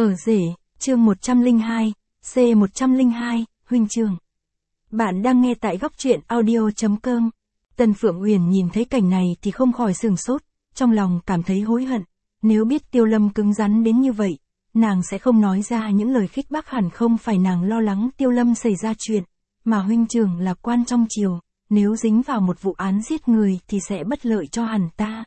Ở rể, chương 102, C102, huynh trưởng. Bạn đang nghe tại góc truyện audio.com. Tần Phượng Uyển nhìn thấy cảnh này thì không khỏi sửng sốt, trong lòng cảm thấy hối hận. Nếu biết Tiêu Lâm cứng rắn đến như vậy, nàng sẽ không nói ra những lời khích bác, hẳn không phải nàng lo lắng Tiêu Lâm xảy ra chuyện, mà huynh trưởng là quan trong triều, nếu dính vào một vụ án giết người thì sẽ bất lợi cho hẳn ta.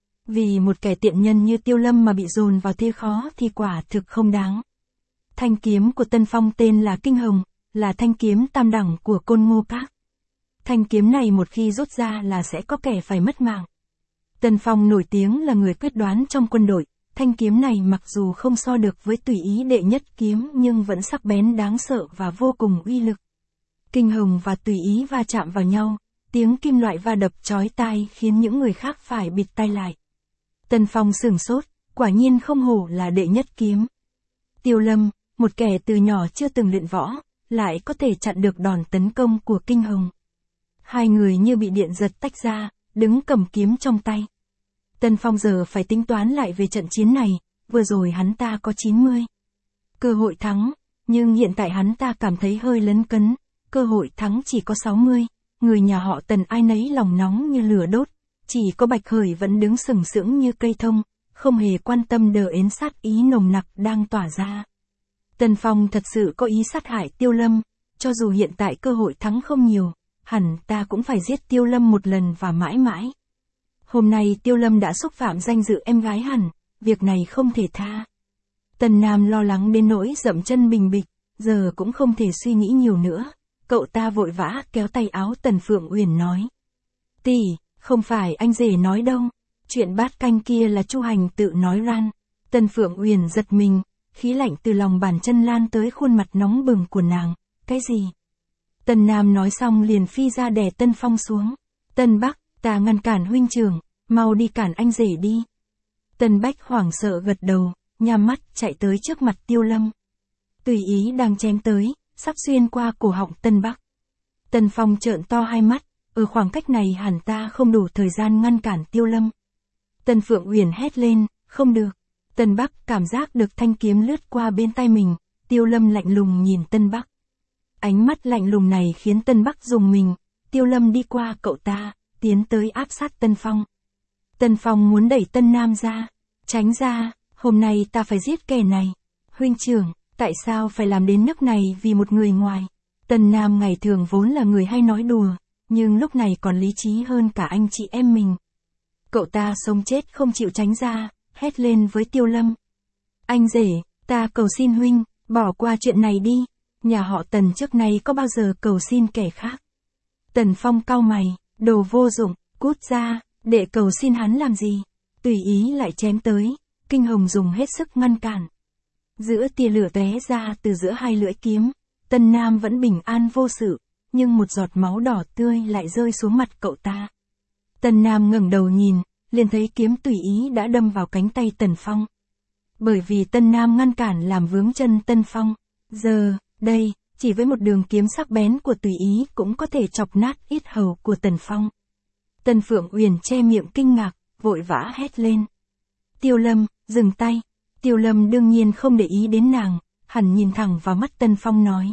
Vì một kẻ tiện nhân như Tiêu Lâm mà bị dồn vào thế khó thì quả thực không đáng. Thanh kiếm của Tân Phong tên là Kinh Hồng, là thanh kiếm tam đẳng của Côn Ngô Các. Thanh kiếm này một khi rút ra là sẽ có kẻ phải mất mạng. Tân Phong nổi tiếng là người quyết đoán trong quân đội, thanh kiếm này mặc dù không so được với Tùy Ý đệ nhất kiếm nhưng vẫn sắc bén đáng sợ và vô cùng uy lực. Kinh Hồng và Tùy Ý va chạm vào nhau, tiếng kim loại va đập chói tai khiến những người khác phải bịt tai lại. Tân Phong sửng sốt, quả nhiên không hổ là đệ nhất kiếm. Tiêu Lâm, một kẻ từ nhỏ chưa từng luyện võ, lại có thể chặn được đòn tấn công của Kinh Hồng. Hai người như bị điện giật tách ra, đứng cầm kiếm trong tay. Tân Phong giờ phải tính toán lại về trận chiến này, vừa rồi hắn ta có 90 cơ hội thắng, nhưng hiện tại hắn ta cảm thấy hơi lấn cấn, cơ hội thắng chỉ có 60, người nhà họ Tần ai nấy lòng nóng như lửa đốt. Chỉ có Bạch Khởi vẫn đứng sừng sững như cây thông, không hề quan tâm đờ ến sát ý nồng nặc đang tỏa ra. Tần Phong thật sự có ý sát hại Tiêu Lâm, cho dù hiện tại cơ hội thắng không nhiều, hẳn ta cũng phải giết Tiêu Lâm một lần và mãi mãi. Hôm nay Tiêu Lâm đã xúc phạm danh dự em gái hẳn, việc này không thể tha. Tần Nam lo lắng đến nỗi dậm chân bình bịch, giờ cũng không thể suy nghĩ nhiều nữa. Cậu ta vội vã kéo tay áo Tần Phượng Uyển nói. Tỷ, không phải anh rể nói đâu, chuyện bát canh kia là Chu Hành tự nói ran. Tần Phượng Uyển giật mình, khí lạnh từ lòng bàn chân lan tới khuôn mặt nóng bừng của nàng. Cái gì? Tần Nam nói xong liền phi ra đè Tân Phong xuống. Tân Bắc, ta ngăn cản huynh trưởng, mau đi cản anh rể đi. Tân Bách hoảng sợ gật đầu, nhắm mắt chạy tới trước mặt Tiêu Lâm. Tùy Ý đang chém tới, sắp xuyên qua cổ họng Tân Bắc. Tần Phong trợn to hai mắt. Ở khoảng cách này hẳn ta không đủ thời gian ngăn cản Tiêu Lâm. Tần Phượng Uyển hét lên, không được. Tân Bắc cảm giác được thanh kiếm lướt qua bên tai mình, Tiêu Lâm lạnh lùng nhìn Tân Bắc. Ánh mắt lạnh lùng này khiến Tân Bắc rùng mình, Tiêu Lâm đi qua cậu ta, tiến tới áp sát Tân Phong. Tân Phong muốn đẩy Tân Nam ra, tránh ra, hôm nay ta phải giết kẻ này. Huynh trưởng, tại sao phải làm đến nước này vì một người ngoài? Tân Nam ngày thường vốn là người hay nói đùa, nhưng lúc này còn lý trí hơn cả anh chị em mình. Cậu ta sống chết không chịu tránh ra, hét lên với Tiêu Lâm. Anh rể, ta cầu xin huynh, bỏ qua chuyện này đi, nhà họ Tần trước nay có bao giờ cầu xin kẻ khác. Tần Phong cau mày, đồ vô dụng, cút ra, để cầu xin hắn làm gì? Tùy Ý lại chém tới, Kinh Hồng dùng hết sức ngăn cản. Giữa tia lửa tóe ra từ giữa hai lưỡi kiếm, Tân Nam vẫn bình an vô sự. Nhưng một giọt máu đỏ tươi lại rơi xuống mặt cậu ta. Tân Nam ngẩng đầu nhìn, liền thấy kiếm Tùy Ý đã đâm vào cánh tay Tần Phong. Bởi vì Tân Nam ngăn cản làm vướng chân Tân Phong. Giờ, đây, chỉ với một đường kiếm sắc bén của Tùy Ý cũng có thể chọc nát yết hầu của Tần Phong. Tần Phượng Uyển che miệng kinh ngạc, vội vã hét lên. Tiêu Lâm, dừng tay. Tiêu Lâm đương nhiên không để ý đến nàng, hẳn nhìn thẳng vào mắt Tân Phong nói.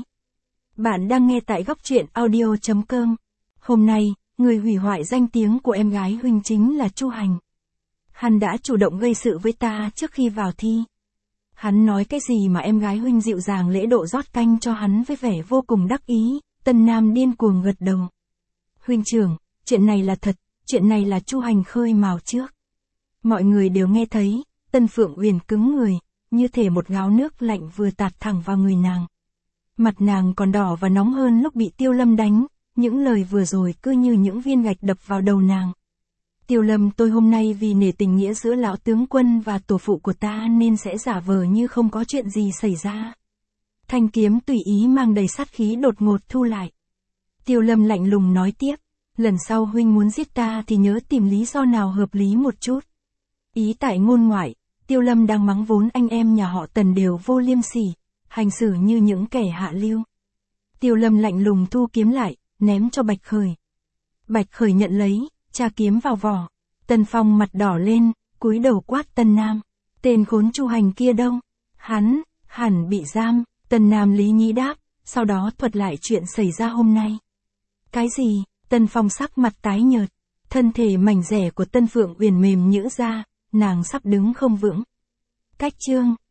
Bạn đang nghe tại góc truyện audio.com. Hôm nay, người hủy hoại danh tiếng của em gái huynh chính là Chu Hành. Hắn đã chủ động gây sự với ta trước khi vào thi. Hắn nói cái gì mà em gái huynh dịu dàng lễ độ rót canh cho hắn với vẻ vô cùng đắc ý. Tân Nam điên cuồng gật đầu. Huynh trưởng, chuyện này là thật, chuyện này là Chu Hành khơi mào trước. Mọi người đều nghe thấy, Tân Phượng Uyển cứng người, như thể một gáo nước lạnh vừa tạt thẳng vào người nàng. Mặt nàng còn đỏ và nóng hơn lúc bị Tiêu Lâm đánh, những lời vừa rồi cứ như những viên gạch đập vào đầu nàng. Tiêu Lâm, tôi hôm nay vì nể tình nghĩa giữa lão tướng quân và tổ phụ của ta nên sẽ giả vờ như không có chuyện gì xảy ra. Thanh kiếm Tùy Ý mang đầy sát khí đột ngột thu lại. Tiêu Lâm lạnh lùng nói tiếp, lần sau huynh muốn giết ta thì nhớ tìm lý do nào hợp lý một chút. Ý tại ngôn ngoại, Tiêu Lâm đang mắng vốn anh em nhà họ Tần đều vô liêm sỉ, hành xử như những kẻ hạ lưu. Tiêu Lâm lạnh lùng thu kiếm lại, ném cho Bạch Khởi. Bạch Khởi nhận lấy, tra kiếm vào vỏ. Tần Phong mặt đỏ lên, cúi đầu quát Tân Nam. Tên khốn Chu Hành kia đâu? Hẳn bị giam, Tần Nam Lý Nhĩ đáp, sau đó thuật lại chuyện xảy ra hôm nay. Cái gì? Tần Phong sắc mặt tái nhợt, thân thể mảnh dẻ của Tân Phượng Uyển mềm nhũn ra, nàng sắp đứng không vững. Cách chương